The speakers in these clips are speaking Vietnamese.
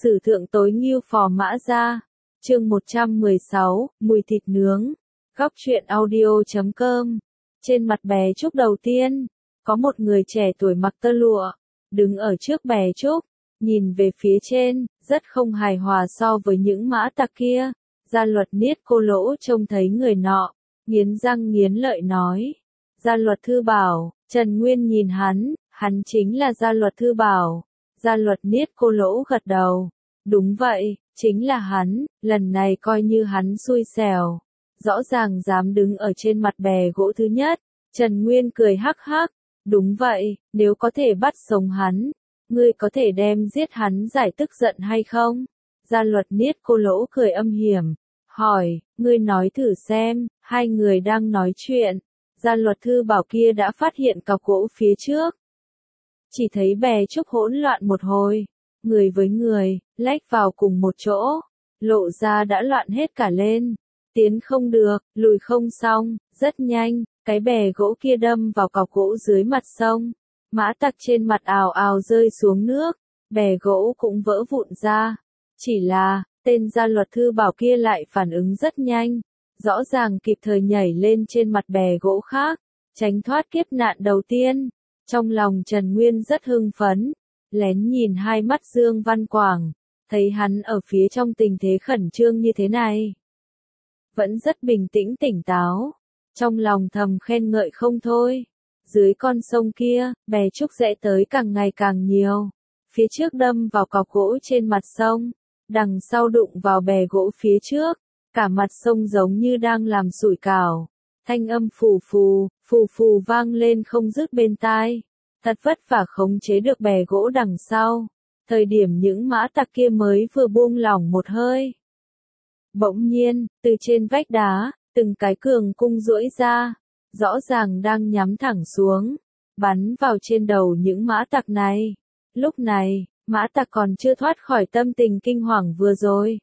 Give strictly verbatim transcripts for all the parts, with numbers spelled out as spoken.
Sử thượng tối ngưu phò mã gia. Chương một trăm mười sáu, mùi thịt nướng. Góc truyện audio chấm com. Trên mặt bè trúc đầu tiên, có một người trẻ tuổi mặc tơ lụa, đứng ở trước bè trúc, nhìn về phía trên, rất không hài hòa so với những mã tặc kia. Gia luật niết cô lỗ trông thấy người nọ, nghiến răng nghiến lợi nói. Gia luật thư bảo. Trần Nguyên nhìn hắn, hắn chính là gia luật thư bảo. Gia luật niết cô lỗ gật đầu. Đúng vậy, chính là hắn, lần này coi như hắn xui xẻo. Rõ ràng dám đứng ở trên mặt bè gỗ thứ nhất. Trần Nguyên cười hắc hắc. Đúng vậy, nếu có thể bắt sống hắn, ngươi có thể đem giết hắn giải tức giận hay không? Gia luật niết cô lỗ cười âm hiểm. Hỏi, ngươi nói thử xem, hai người đang nói chuyện. Gia luật thư bảo kia đã phát hiện cọc gỗ phía trước. Chỉ thấy bè trúc hỗn loạn một hồi, người với người, lách vào cùng một chỗ, lộ ra đã loạn hết cả lên. Tiến không được, lùi không xong, rất nhanh, cái bè gỗ kia đâm vào cọc gỗ dưới mặt sông. Mã tặc trên mặt ào ào rơi xuống nước, bè gỗ cũng vỡ vụn ra. Chỉ là, tên gia luật thư bảo kia lại phản ứng rất nhanh, rõ ràng kịp thời nhảy lên trên mặt bè gỗ khác, tránh thoát kiếp nạn đầu tiên. Trong lòng Trần Nguyên rất hưng phấn, lén nhìn hai mắt Dương Văn Quảng, thấy hắn ở phía trong tình thế khẩn trương như thế này, vẫn rất bình tĩnh tỉnh táo, trong lòng thầm khen ngợi không thôi. Dưới con sông kia, bè trúc rẽ tới càng ngày càng nhiều, phía trước đâm vào cọc gỗ trên mặt sông, đằng sau đụng vào bè gỗ phía trước, cả mặt sông giống như đang làm sủi cảo. Thanh âm phù phù, phù phù vang lên không dứt bên tai. Thật vất vả khống chế được bè gỗ đằng sau. Thời điểm những mã tặc kia mới vừa buông lỏng một hơi. Bỗng nhiên, từ trên vách đá, từng cái cường cung duỗi ra, rõ ràng đang nhắm thẳng xuống, bắn vào trên đầu những mã tặc này. Lúc này, mã tặc còn chưa thoát khỏi tâm tình kinh hoàng vừa rồi.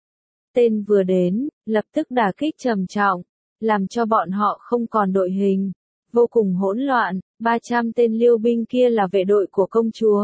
Tên vừa đến, lập tức đả kích trầm trọng, làm cho bọn họ không còn đội hình, vô cùng hỗn loạn. ba trăm tên liêu binh kia là vệ đội của công chúa.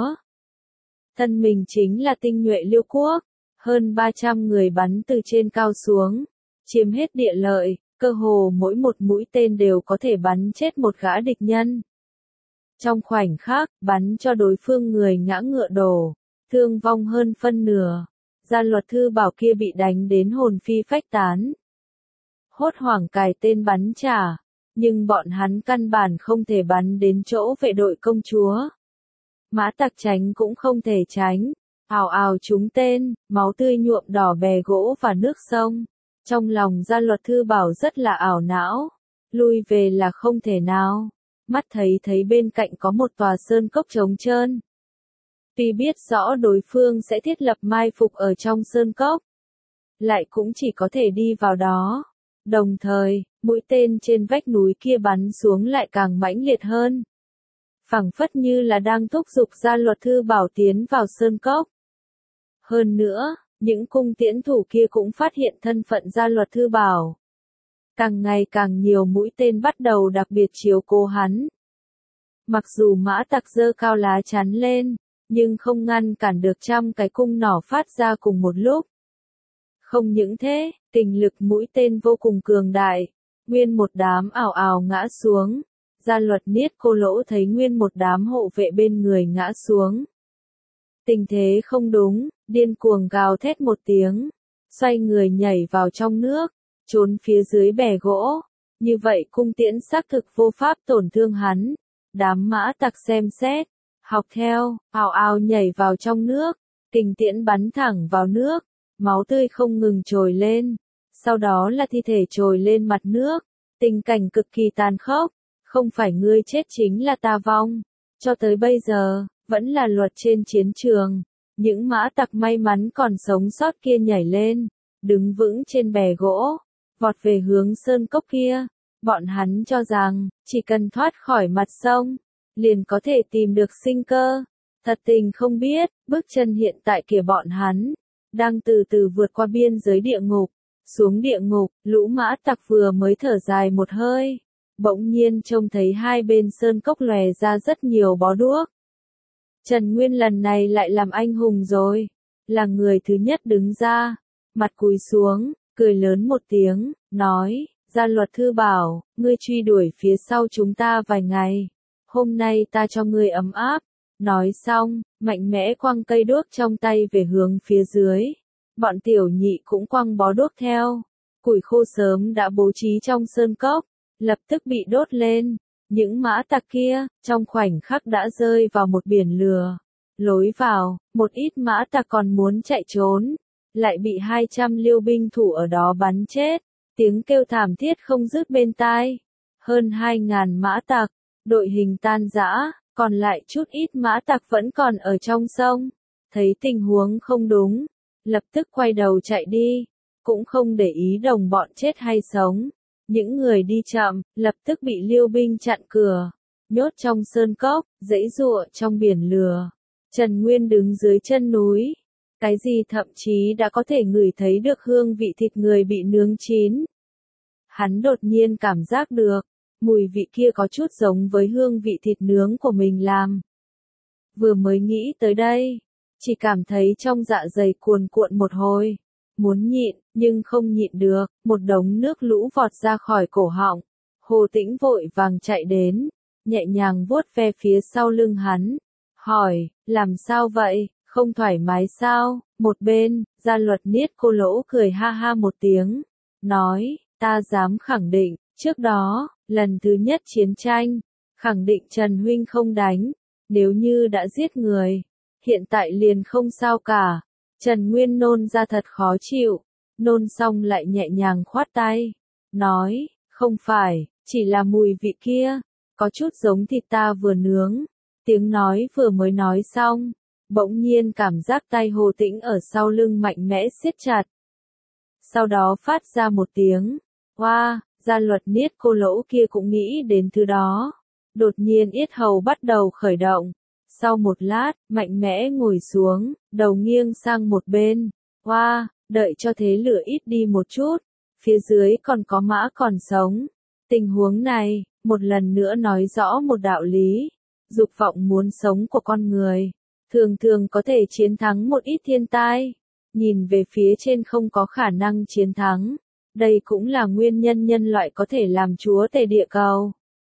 Thân mình chính là tinh nhuệ liêu quốc, hơn ba trăm người bắn từ trên cao xuống, chiếm hết địa lợi, cơ hồ mỗi một mũi tên đều có thể bắn chết một gã địch nhân. Trong khoảnh khắc, bắn cho đối phương người ngã ngựa đổ, thương vong hơn phân nửa. Gia luật thư bảo kia bị đánh đến hồn phi phách tán. Hốt hoảng cài tên bắn trả, nhưng bọn hắn căn bản không thể bắn đến chỗ vệ đội công chúa. Mã tặc tránh cũng không thể tránh, ào ào trúng tên, máu tươi nhuộm đỏ bè gỗ và nước sông. Trong lòng gia luật thư bảo rất là ảo não, lui về là không thể nào. Mắt thấy thấy bên cạnh có một tòa sơn cốc trống trơn. Tuy biết rõ đối phương sẽ thiết lập mai phục ở trong sơn cốc, lại cũng chỉ có thể đi vào đó. Đồng thời, mũi tên trên vách núi kia bắn xuống lại càng mãnh liệt hơn. Phảng phất như là đang thúc giục gia luật thư bảo tiến vào sơn cốc. Hơn nữa, những cung tiễn thủ kia cũng phát hiện thân phận gia luật thư bảo. Càng ngày càng nhiều mũi tên bắt đầu đặc biệt chiếu cố hắn. Mặc dù mã tặc giơ cao lá chắn lên, nhưng không ngăn cản được trăm cái cung nỏ phát ra cùng một lúc. Không những thế, kình lực mũi tên vô cùng cường đại, nguyên một đám ảo ảo ngã xuống. Gia luật niết cô lỗ thấy nguyên một đám hộ vệ bên người ngã xuống. Tình thế không đúng, điên cuồng gào thét một tiếng, xoay người nhảy vào trong nước, trốn phía dưới bè gỗ. Như vậy cung tiễn xác thực vô pháp tổn thương hắn. Đám mã tặc xem xét, học theo, ào ào nhảy vào trong nước, kình tiễn bắn thẳng vào nước, máu tươi không ngừng trồi lên, sau đó là thi thể trồi lên mặt nước, tình cảnh cực kỳ tàn khốc, không phải ngươi chết chính là ta vong, cho tới bây giờ, vẫn là luật trên chiến trường. Những mã tặc may mắn còn sống sót kia nhảy lên, đứng vững trên bè gỗ, vọt về hướng sơn cốc kia. Bọn hắn cho rằng, chỉ cần thoát khỏi mặt sông, liền có thể tìm được sinh cơ. Thật tình không biết, bước chân hiện tại của bọn hắn, đang từ từ vượt qua biên giới địa ngục. Xuống địa ngục, lũ mã tặc vừa mới thở dài một hơi, bỗng nhiên trông thấy hai bên sơn cốc lòe ra rất nhiều bó đuốc. Trần Nguyên lần này lại làm anh hùng rồi. là người thứ nhất đứng ra, mặt cúi xuống, cười lớn một tiếng, nói, Gia Luật Thư bảo, ngươi truy đuổi phía sau chúng ta vài ngày, hôm nay ta cho ngươi ấm áp. Nói xong, mạnh mẽ quăng cây đuốc trong tay về hướng phía dưới. Bọn tiểu nhị cũng quăng bó đuốc theo. Củi khô sớm đã bố trí trong sơn cốc, lập tức bị đốt lên. Những mã tặc kia, trong khoảnh khắc đã rơi vào một biển lửa. Lối vào, một ít mã tặc còn muốn chạy trốn, lại bị hai trăm liêu binh thủ ở đó bắn chết. Tiếng kêu thảm thiết không dứt bên tai. Hơn hai ngàn mã tặc, đội hình tan rã, còn lại chút ít mã tặc vẫn còn ở trong sông. Thấy tình huống không đúng, lập tức quay đầu chạy đi, cũng không để ý đồng bọn chết hay sống. Những người đi chậm, lập tức bị liêu binh chặn cửa, nhốt trong sơn cốc, giãy giụa trong biển lửa. Trần Nguyên đứng dưới chân núi, cái gì thậm chí đã có thể ngửi thấy được hương vị thịt người bị nướng chín. Hắn đột nhiên cảm giác được, mùi vị kia có chút giống với hương vị thịt nướng của mình làm. Vừa mới nghĩ tới đây, chỉ cảm thấy trong dạ dày cuồn cuộn một hồi. Muốn nhịn, nhưng không nhịn được, một đống nước lũ vọt ra khỏi cổ họng. Hồ Tĩnh vội vàng chạy đến, nhẹ nhàng vuốt ve phía sau lưng hắn. Hỏi, làm sao vậy, không thoải mái sao? Một bên, Gia Luật Niết Cô Lỗ cười ha ha một tiếng. Nói, ta dám khẳng định, trước đó, lần thứ nhất chiến tranh, khẳng định Trần Huynh không đánh. Nếu như đã giết người, hiện tại liền không sao cả. Trần Nguyên nôn ra thật khó chịu, nôn xong lại nhẹ nhàng khoát tay, nói, không phải, chỉ là mùi vị kia, có chút giống thịt ta vừa nướng. Tiếng nói vừa mới nói xong, bỗng nhiên cảm giác tay Hồ Tĩnh ở sau lưng mạnh mẽ siết chặt. Sau đó phát ra một tiếng, oa, Gia Luật Niết Cô Lỗ kia cũng nghĩ đến thứ đó. Đột nhiên yết hầu bắt đầu khởi động. Sau một lát, mạnh mẽ ngồi xuống, đầu nghiêng sang một bên. Oa, đợi cho thế lửa ít đi một chút. Phía dưới còn có mã còn sống. Tình huống này, một lần nữa nói rõ một đạo lý. Dục vọng muốn sống của con người, thường thường có thể chiến thắng một ít thiên tai. Nhìn về phía trên không có khả năng chiến thắng. Đây cũng là nguyên nhân nhân loại có thể làm chúa tể địa cầu.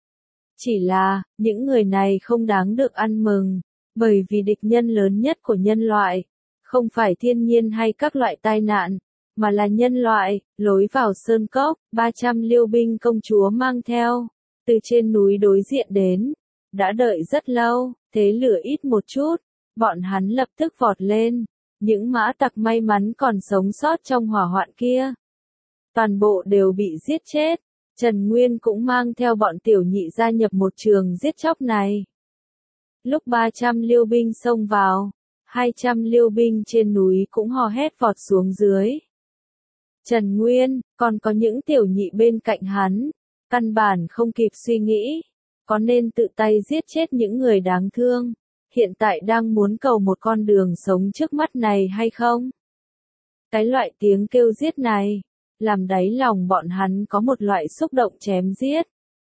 Chỉ là, những người này không đáng được ăn mừng, bởi vì địch nhân lớn nhất của nhân loại, không phải thiên nhiên hay các loại tai nạn, mà là nhân loại. Lối vào sơn cốc, ba trăm liêu binh công chúa mang theo, từ trên núi đối diện đến, đã đợi rất lâu, thế lửa ít một chút, bọn hắn lập tức vọt lên, những mã tặc may mắn còn sống sót trong hỏa hoạn kia. Toàn bộ đều bị giết chết. Trần Nguyên cũng mang theo bọn tiểu nhị gia nhập một trường giết chóc này. Lúc ba trăm liêu binh xông vào, hai trăm liêu binh trên núi cũng hò hét vọt xuống dưới. Trần Nguyên, còn có những tiểu nhị bên cạnh hắn, căn bản không kịp suy nghĩ, có nên tự tay giết chết những người đáng thương, hiện tại đang muốn cầu một con đường sống trước mắt này hay không? Cái loại tiếng kêu giết này, làm đáy lòng bọn hắn có một loại xúc động chém giết.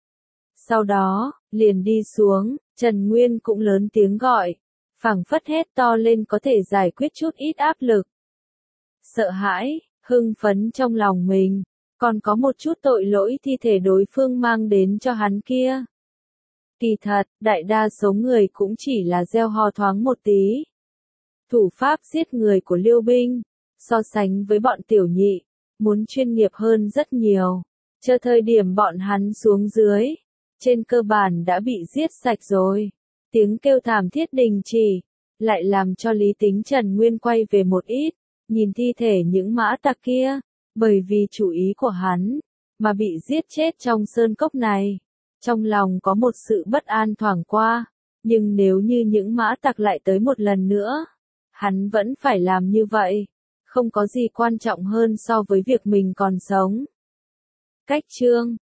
Sau đó, liền đi xuống, Trần Nguyên cũng lớn tiếng gọi, phảng phất hét to lên có thể giải quyết chút ít áp lực. Sợ hãi, hưng phấn trong lòng mình, còn có một chút tội lỗi thi thể đối phương mang đến cho hắn kia. Kỳ thật, đại đa số người cũng chỉ là gieo hò thoáng một tí. Thủ pháp giết người của Liêu binh, so sánh với bọn tiểu nhị, muốn chuyên nghiệp hơn rất nhiều. Chờ thời điểm bọn hắn xuống dưới, trên cơ bản đã bị giết sạch rồi. Tiếng kêu thảm thiết đình chỉ, lại làm cho lý tính Trần Nguyên quay về một ít, nhìn thi thể những mã tặc kia, bởi vì chủ ý của hắn, mà bị giết chết trong sơn cốc này. Trong lòng có một sự bất an thoảng qua, nhưng nếu như những mã tặc lại tới một lần nữa, hắn vẫn phải làm như vậy. Không có gì quan trọng hơn so với việc mình còn sống. Cách chương